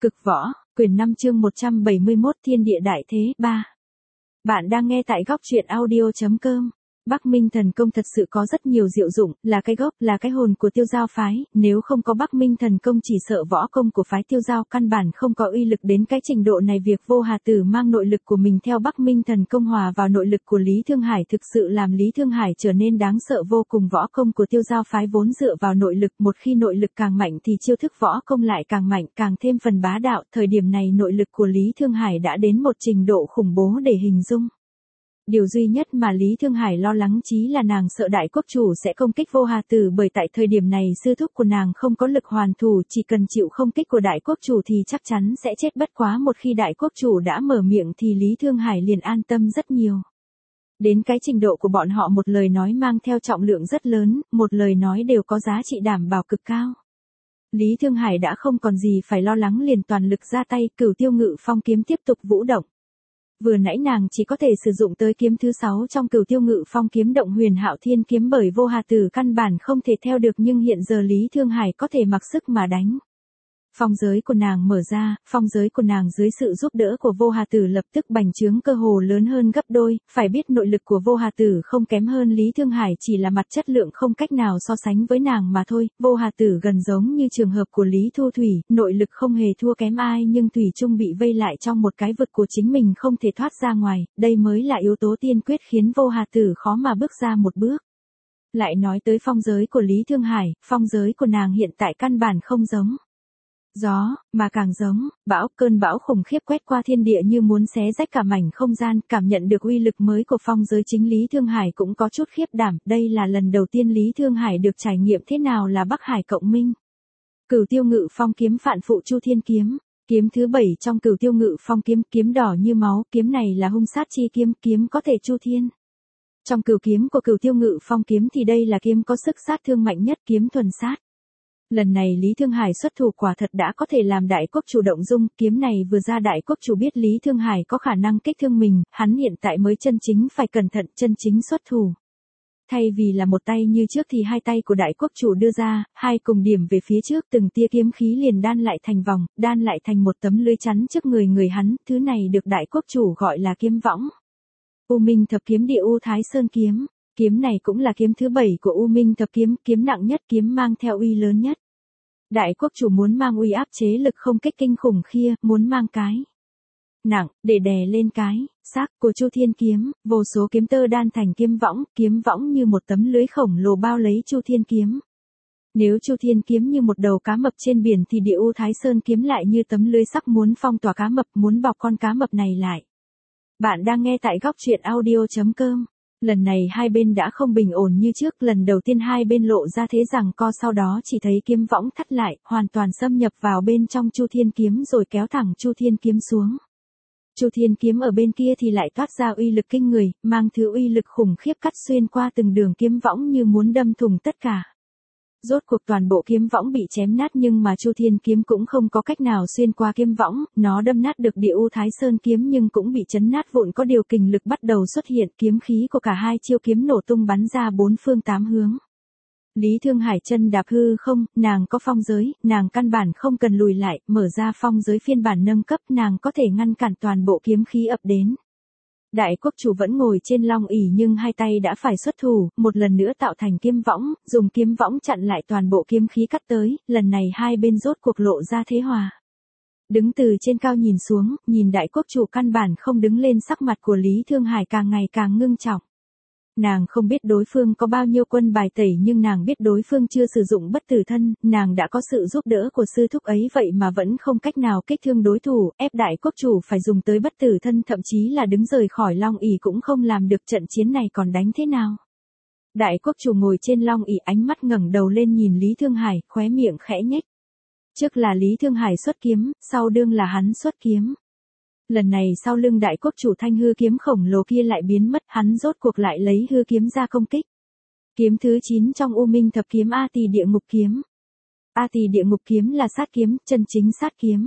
Cực võ, quyển 5 chương 171 Thiên địa đại thế 3. Bạn đang nghe tại góc truyện audio.com. Bắc Minh thần công thật sự có rất nhiều diệu dụng, là cái gốc, là cái hồn của Tiêu Giao phái, nếu không có Bắc Minh thần công chỉ sợ võ công của phái Tiêu Giao căn bản không có uy lực đến cái trình độ này. Việc Vô Hà Tử mang nội lực của mình theo Bắc Minh thần công hòa vào nội lực của Lý Thương Hải thực sự làm Lý Thương Hải trở nên đáng sợ vô cùng. Võ công của Tiêu Giao phái vốn dựa vào nội lực, một khi nội lực càng mạnh thì chiêu thức võ công lại càng mạnh, càng thêm phần bá đạo. Thời điểm này nội lực của Lý Thương Hải đã đến một trình độ khủng bố để hình dung. Điều duy nhất mà Lý Thương Hải lo lắng chí là nàng sợ đại quốc chủ sẽ công kích Vô Hà Tử, bởi tại thời điểm này sư thúc của nàng không có lực hoàn thủ, chỉ cần chịu không kích của đại quốc chủ thì chắc chắn sẽ chết. Bất quá một khi đại quốc chủ đã mở miệng thì Lý Thương Hải liền an tâm rất nhiều. Đến cái trình độ của bọn họ một lời nói mang theo trọng lượng rất lớn, một lời nói đều có giá trị đảm bảo cực cao. Lý Thương Hải đã không còn gì phải lo lắng, liền toàn lực ra tay. Cửu Tiêu Ngự Phong kiếm tiếp tục vũ động. Vừa nãy nàng chỉ có thể sử dụng tới kiếm thứ 6 trong Cửu Tiêu Ngự Phong kiếm Động Huyền Hạo Thiên kiếm, bởi Vô Hà Tử căn bản không thể theo được, nhưng hiện giờ Lý Thương Hải có thể mặc sức mà đánh. Phong giới của nàng mở ra, phong giới của nàng dưới sự giúp đỡ của Vô Hà Tử lập tức bành trướng, cơ hồ lớn hơn gấp đôi. Phải biết nội lực của Vô Hà Tử không kém hơn Lý Thương Hải, chỉ là mặt chất lượng không cách nào so sánh với nàng mà thôi. Vô Hà Tử gần giống như trường hợp của Lý Thu Thủy, nội lực không hề thua kém ai, nhưng thủy chung bị vây lại trong một cái vực của chính mình không thể thoát ra ngoài, đây mới là yếu tố tiên quyết khiến Vô Hà Tử khó mà bước ra một bước. Lại nói tới phong giới của Lý Thương Hải, phong giới của nàng hiện tại căn bản không giống gió, mà càng giống bão. Cơn bão khủng khiếp quét qua thiên địa như muốn xé rách cả mảnh không gian. Cảm nhận được uy lực mới của phong giới, chính Lý Thương Hải cũng có chút khiếp đảm. Đây là lần đầu tiên Lý Thương Hải được trải nghiệm thế nào là Bắc Hải cộng minh. Cửu Tiêu Ngự Phong kiếm Phạn Phụ Chu Thiên kiếm, kiếm thứ 7 trong Cửu Tiêu Ngự Phong kiếm, kiếm đỏ như máu. Kiếm này là hung sát chi kiếm, kiếm có thể chu thiên. Trong cửu kiếm của Cửu Tiêu Ngự Phong kiếm thì đây là kiếm có sức sát thương mạnh nhất, kiếm thuần sát. Lần này Lý Thương Hải xuất thủ quả thật đã có thể làm đại quốc chủ động dung. Kiếm này vừa ra đại quốc chủ biết Lý Thương Hải có khả năng kích thương mình, hắn hiện tại mới chân chính phải cẩn thận, chân chính xuất thủ. Thay vì là một tay như trước thì hai tay của đại quốc chủ đưa ra, hai cùng điểm về phía trước, từng tia kiếm khí liền đan lại thành vòng, đan lại thành một tấm lưới chắn trước người hắn. Thứ này được đại quốc chủ gọi là kiếm võng. U Minh Thập Kiếm Địa U Thái Sơn kiếm. Kiếm này cũng là kiếm thứ 7 của U Minh Thập Kiếm, kiếm nặng nhất, kiếm mang theo uy lớn nhất. Đại quốc chủ muốn mang uy áp chế lực không kích kinh khủng kia, muốn mang cái nặng để đè lên cái xác của Chu Thiên kiếm. Vô số kiếm tơ đan thành kiếm võng như một tấm lưới khổng lồ bao lấy Chu Thiên kiếm. Nếu Chu Thiên kiếm như một đầu cá mập trên biển thì Địa U Thái Sơn kiếm lại như tấm lưới sắc muốn phong tỏa cá mập, muốn bọc con cá mập này lại. Bạn đang nghe tại góc truyện audio.com. Lần này hai bên đã không bình ổn như trước, lần đầu tiên hai bên lộ ra thế giằng co, sau đó chỉ thấy kiếm võng thắt lại, hoàn toàn xâm nhập vào bên trong Chu Thiên kiếm rồi kéo thẳng Chu Thiên kiếm xuống. Chu Thiên kiếm ở bên kia thì lại toát ra uy lực kinh người, mang thứ uy lực khủng khiếp cắt xuyên qua từng đường kiếm võng như muốn đâm thủng tất cả. Rốt cuộc toàn bộ kiếm võng bị chém nát, nhưng mà Chu Thiên kiếm cũng không có cách nào xuyên qua kiếm võng, nó đâm nát được Địa U Thái Sơn kiếm nhưng cũng bị chấn nát vụn. Có điều kình lực bắt đầu xuất hiện, kiếm khí của cả hai chiêu kiếm nổ tung bắn ra bốn phương tám hướng. Lý Thương Hải chân đạp hư không, nàng có phong giới, nàng căn bản không cần lùi lại, mở ra phong giới phiên bản nâng cấp, nàng có thể ngăn cản toàn bộ kiếm khí ập đến. Đại quốc chủ vẫn ngồi trên long ỷ nhưng hai tay đã phải xuất thủ, một lần nữa tạo thành kiếm võng, dùng kiếm võng chặn lại toàn bộ kiếm khí cắt tới. Lần này hai bên rốt cuộc lộ ra thế hòa. Đứng từ trên cao nhìn xuống, nhìn đại quốc chủ căn bản không đứng lên, sắc mặt của Lý Thương Hải càng ngày càng ngưng trọng. Nàng không biết đối phương có bao nhiêu quân bài tẩy, nhưng nàng biết đối phương chưa sử dụng bất tử thân, nàng đã có sự giúp đỡ của sư thúc ấy vậy mà vẫn không cách nào kích thương đối thủ, ép đại quốc chủ phải dùng tới bất tử thân, thậm chí là đứng rời khỏi long ỷ cũng không làm được. Trận chiến này còn đánh thế nào? Đại quốc chủ ngồi trên long ỷ, ánh mắt ngẩng đầu lên nhìn Lý Thương Hải, khóe miệng khẽ nhếch. Trước là Lý Thương Hải xuất kiếm, sau đương là hắn xuất kiếm. Lần này sau lưng đại quốc chủ thanh hư kiếm khổng lồ kia lại biến mất, hắn rốt cuộc lại lấy hư kiếm ra công kích. Kiếm thứ 9 trong U Minh Thập Kiếm A Tỳ Địa Ngục kiếm. A Tỳ Địa Ngục kiếm là sát kiếm, chân chính sát kiếm.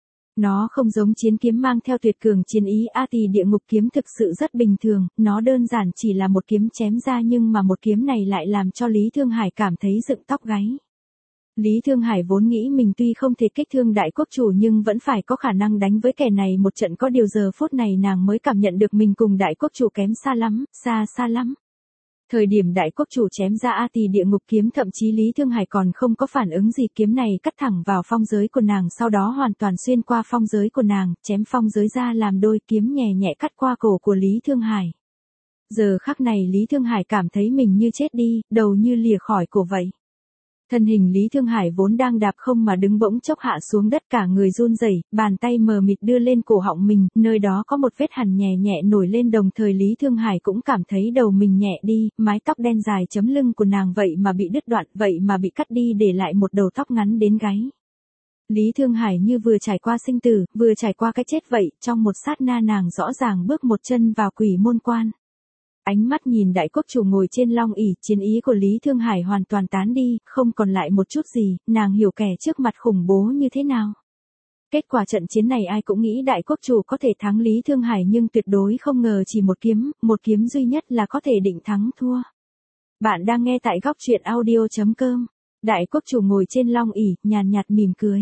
Nó không giống chiến kiếm mang theo tuyệt cường chiến ý, A Tỳ Địa Ngục kiếm thực sự rất bình thường, nó đơn giản chỉ là một kiếm chém ra, nhưng mà một kiếm này lại làm cho Lý Thương Hải cảm thấy dựng tóc gáy. Lý Thương Hải vốn nghĩ mình tuy không thể kích thương đại quốc chủ nhưng vẫn phải có khả năng đánh với kẻ này một trận, có điều giờ phút này nàng mới cảm nhận được mình cùng đại quốc chủ kém xa lắm, xa lắm. Thời điểm đại quốc chủ chém ra A Tỳ địa ngục kiếm, thậm chí Lý Thương Hải còn không có phản ứng gì, kiếm này cắt thẳng vào phong giới của nàng, sau đó hoàn toàn xuyên qua phong giới của nàng, chém phong giới ra làm đôi, kiếm nhẹ nhẹ cắt qua cổ của Lý Thương Hải. Giờ khắc này Lý Thương Hải cảm thấy mình như chết đi, đầu như lìa khỏi cổ vậy. Thân hình Lý Thương Hải vốn đang đạp không mà đứng bỗng chốc hạ xuống đất, cả người run rẩy, bàn tay mờ mịt đưa lên cổ họng mình, nơi đó có một vết hằn nhẹ nhẹ nổi lên, đồng thời Lý Thương Hải cũng cảm thấy đầu mình nhẹ đi, mái tóc đen dài chấm lưng của nàng vậy mà bị đứt đoạn, vậy mà bị cắt đi để lại một đầu tóc ngắn đến gáy. Lý Thương Hải như vừa trải qua sinh tử, vừa trải qua cái chết vậy, trong một sát na nàng rõ ràng bước một chân vào quỷ môn quan. Ánh mắt nhìn đại quốc chủ ngồi trên long ỷ, chiến ý của Lý Thương Hải hoàn toàn tán đi, không còn lại một chút gì, nàng hiểu kẻ trước mặt khủng bố như thế nào. Kết quả trận chiến này ai cũng nghĩ đại quốc chủ có thể thắng Lý Thương Hải, nhưng tuyệt đối không ngờ chỉ một kiếm duy nhất là có thể định thắng thua. Bạn đang nghe tại góc truyện audio.com. Đại quốc chủ ngồi trên long ỷ, nhàn nhạt mỉm cười.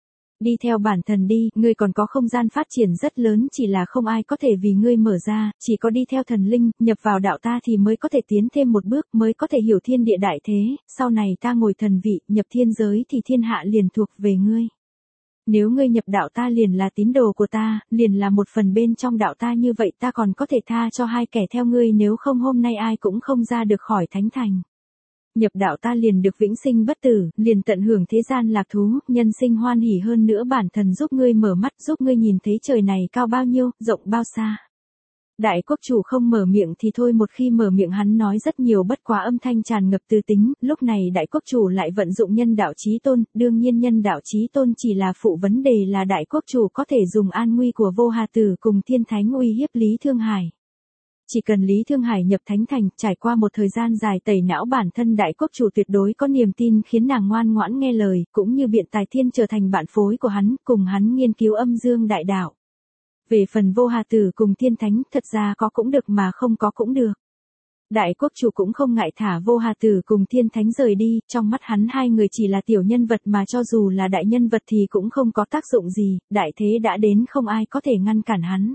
Đi theo bản thần đi, ngươi còn có không gian phát triển rất lớn, chỉ là không ai có thể vì ngươi mở ra, chỉ có đi theo thần linh, nhập vào đạo ta thì mới có thể tiến thêm một bước, mới có thể hiểu thiên địa đại thế, sau này ta ngồi thần vị, nhập thiên giới thì thiên hạ liền thuộc về ngươi. Nếu ngươi nhập đạo ta liền là tín đồ của ta, liền là một phần bên trong đạo ta, như vậy ta còn có thể tha cho hai kẻ theo ngươi, nếu không hôm nay ai cũng không ra được khỏi thánh thành. Nhập đạo ta liền được vĩnh sinh bất tử, liền tận hưởng thế gian lạc thú, nhân sinh hoan hỉ, hơn nữa bản thần giúp ngươi mở mắt, giúp ngươi nhìn thấy trời này cao bao nhiêu, rộng bao xa. Đại quốc chủ không mở miệng thì thôi, một khi mở miệng hắn nói rất nhiều, bất quá âm thanh tràn ngập từ tính, lúc này đại quốc chủ lại vận dụng nhân đạo chí tôn, đương nhiên nhân đạo chí tôn chỉ là phụ, vấn đề là đại quốc chủ có thể dùng an nguy của Vô Hà Tử cùng thiên thánh uy hiếp Lý Thương Hải. Chỉ cần Lý Thương Hải nhập thánh thành, trải qua một thời gian dài tẩy não, bản thân đại quốc chủ tuyệt đối có niềm tin khiến nàng ngoan ngoãn nghe lời, cũng như biện tài thiên trở thành bạn phối của hắn, cùng hắn nghiên cứu âm dương đại đạo. Về phần Vô Hà Tử cùng thiên thánh, thật ra có cũng được mà không có cũng được. Đại quốc chủ cũng không ngại thả Vô Hà Tử cùng thiên thánh rời đi, trong mắt hắn hai người chỉ là tiểu nhân vật, mà cho dù là đại nhân vật thì cũng không có tác dụng gì, đại thế đã đến không ai có thể ngăn cản hắn.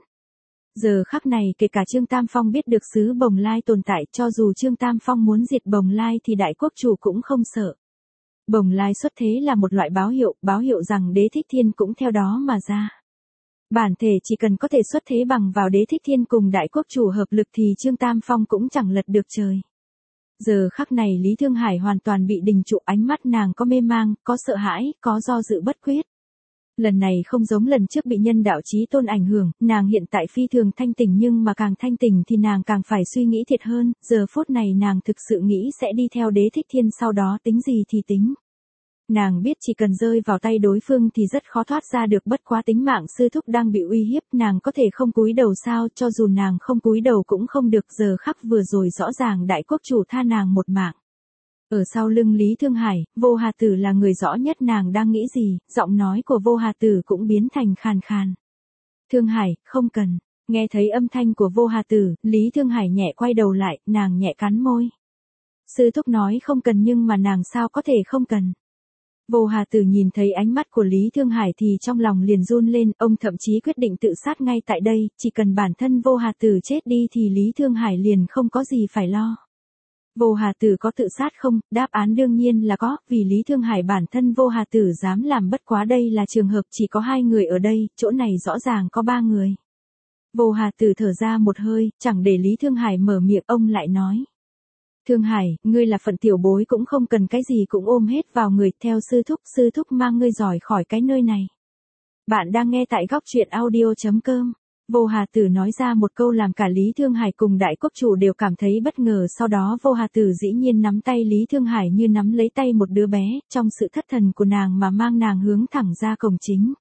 Giờ khắc này kể cả Trương Tam Phong biết được xứ Bồng Lai tồn tại, cho dù Trương Tam Phong muốn diệt Bồng Lai thì đại quốc chủ cũng không sợ. Bồng Lai xuất thế là một loại báo hiệu rằng Đế Thích Thiên cũng theo đó mà ra. Bản thể chỉ cần có thể xuất thế bằng vào Đế Thích Thiên cùng đại quốc chủ hợp lực thì Trương Tam Phong cũng chẳng lật được trời. Giờ khắc này Lý Thương Hải hoàn toàn bị đình trụ, ánh mắt nàng có mê mang, có sợ hãi, có do dự bất quyết. Lần này không giống lần trước bị nhân đạo chí tôn ảnh hưởng, nàng hiện tại phi thường thanh tỉnh, nhưng mà càng thanh tỉnh thì nàng càng phải suy nghĩ thiệt hơn, giờ phút này nàng thực sự nghĩ sẽ đi theo Đế Thích Thiên, sau đó tính gì thì tính. Nàng biết chỉ cần rơi vào tay đối phương thì rất khó thoát ra được, bất quá tính mạng sư thúc đang bị uy hiếp, nàng có thể không cúi đầu sao? Cho dù nàng không cúi đầu cũng không được, giờ khắc vừa rồi rõ ràng đại quốc chủ tha nàng một mạng. Ở sau lưng Lý Thương Hải, Vô Hà Tử là người rõ nhất nàng đang nghĩ gì, giọng nói của Vô Hà Tử cũng biến thành khàn khàn. Thương Hải, không cần. Nghe thấy âm thanh của Vô Hà Tử, Lý Thương Hải nhẹ quay đầu lại, nàng nhẹ cắn môi. Sư thúc nói không cần nhưng mà nàng sao có thể không cần. Vô Hà Tử nhìn thấy ánh mắt của Lý Thương Hải thì trong lòng liền run lên, ông thậm chí quyết định tự sát ngay tại đây, chỉ cần bản thân Vô Hà Tử chết đi thì Lý Thương Hải liền không có gì phải lo. Vô Hà Tử có tự sát không? Đáp án đương nhiên là có, vì Lý Thương Hải bản thân Vô Hà Tử dám làm, bất quá đây là trường hợp chỉ có 2 người ở đây, chỗ này rõ ràng có 3 người. Vô Hà Tử thở ra một hơi, chẳng để Lý Thương Hải mở miệng, ông lại nói. Thương Hải, ngươi là phận tiểu bối cũng không cần cái gì cũng ôm hết vào người, theo sư thúc mang ngươi giỏi khỏi cái nơi này. Bạn đang nghe tại góc truyện audio.com. Vô Hà Tử nói ra một câu làm cả Lý Thương Hải cùng đại quốc chủ đều cảm thấy bất ngờ, sau đó Vô Hà Tử dĩ nhiên nắm tay Lý Thương Hải như nắm lấy tay một đứa bé, trong sự thất thần của nàng mà mang nàng hướng thẳng ra cổng chính.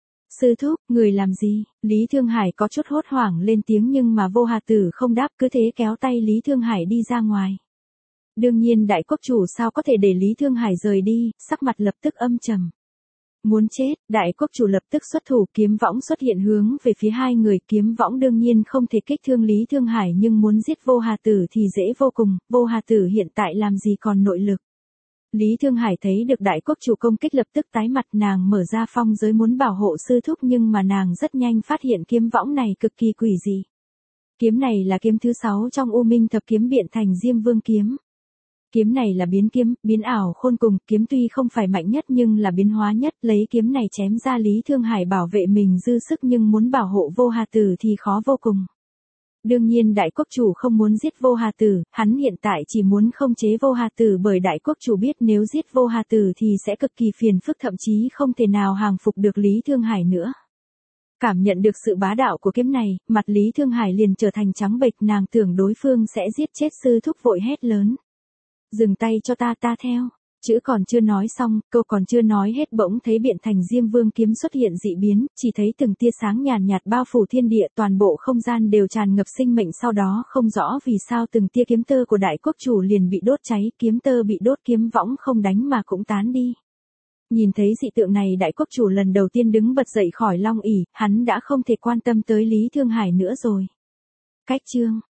Sư thúc, người làm gì? Lý Thương Hải có chút hốt hoảng lên tiếng, nhưng mà Vô Hà Tử không đáp, cứ thế kéo tay Lý Thương Hải đi ra ngoài. Đương nhiên đại quốc chủ sao có thể để Lý Thương Hải rời đi, sắc mặt lập tức âm trầm. Muốn chết, đại quốc chủ lập tức xuất thủ, kiếm võng xuất hiện hướng về phía 2 người, kiếm võng đương nhiên không thể kích thương Lý Thương Hải, nhưng muốn giết Vô Hà Tử thì dễ vô cùng, Vô Hà Tử hiện tại làm gì còn nội lực. Lý Thương Hải thấy được đại quốc chủ công kích lập tức tái mặt, nàng mở ra phong giới muốn bảo hộ sư thúc nhưng mà nàng rất nhanh phát hiện kiếm võng này cực kỳ quỷ dị. Kiếm này là kiếm thứ 6 trong U Minh thập kiếm biện thành Diêm Vương kiếm. Kiếm này là biến kiếm, biến ảo khôn cùng, kiếm tuy không phải mạnh nhất nhưng là biến hóa nhất, lấy kiếm này chém ra Lý Thương Hải bảo vệ mình dư sức nhưng muốn bảo hộ Vô Hà Tử thì khó vô cùng. Đương nhiên đại quốc chủ không muốn giết Vô Hà Tử, hắn hiện tại chỉ muốn khống chế Vô Hà Tử bởi đại quốc chủ biết nếu giết Vô Hà Tử thì sẽ cực kỳ phiền phức, thậm chí không thể nào hàng phục được Lý Thương Hải nữa. Cảm nhận được sự bá đạo của kiếm này, mặt Lý Thương Hải liền trở thành trắng bệch, nàng tưởng đối phương sẽ giết chết sư thúc vội hét lớn. Dừng tay cho ta theo. Chữ còn chưa nói xong, câu còn chưa nói hết bỗng thấy biện thành Diêm Vương kiếm xuất hiện dị biến, chỉ thấy từng tia sáng nhàn nhạt bao phủ thiên địa, toàn bộ không gian đều tràn ngập sinh mệnh, sau đó không rõ vì sao từng tia kiếm tơ của đại quốc chủ liền bị đốt cháy, kiếm tơ bị đốt, kiếm võng không đánh mà cũng tán đi. Nhìn thấy dị tượng này đại quốc chủ lần đầu tiên đứng bật dậy khỏi long ỷ, hắn đã không thể quan tâm tới Lý Thương Hải nữa rồi. Cách chương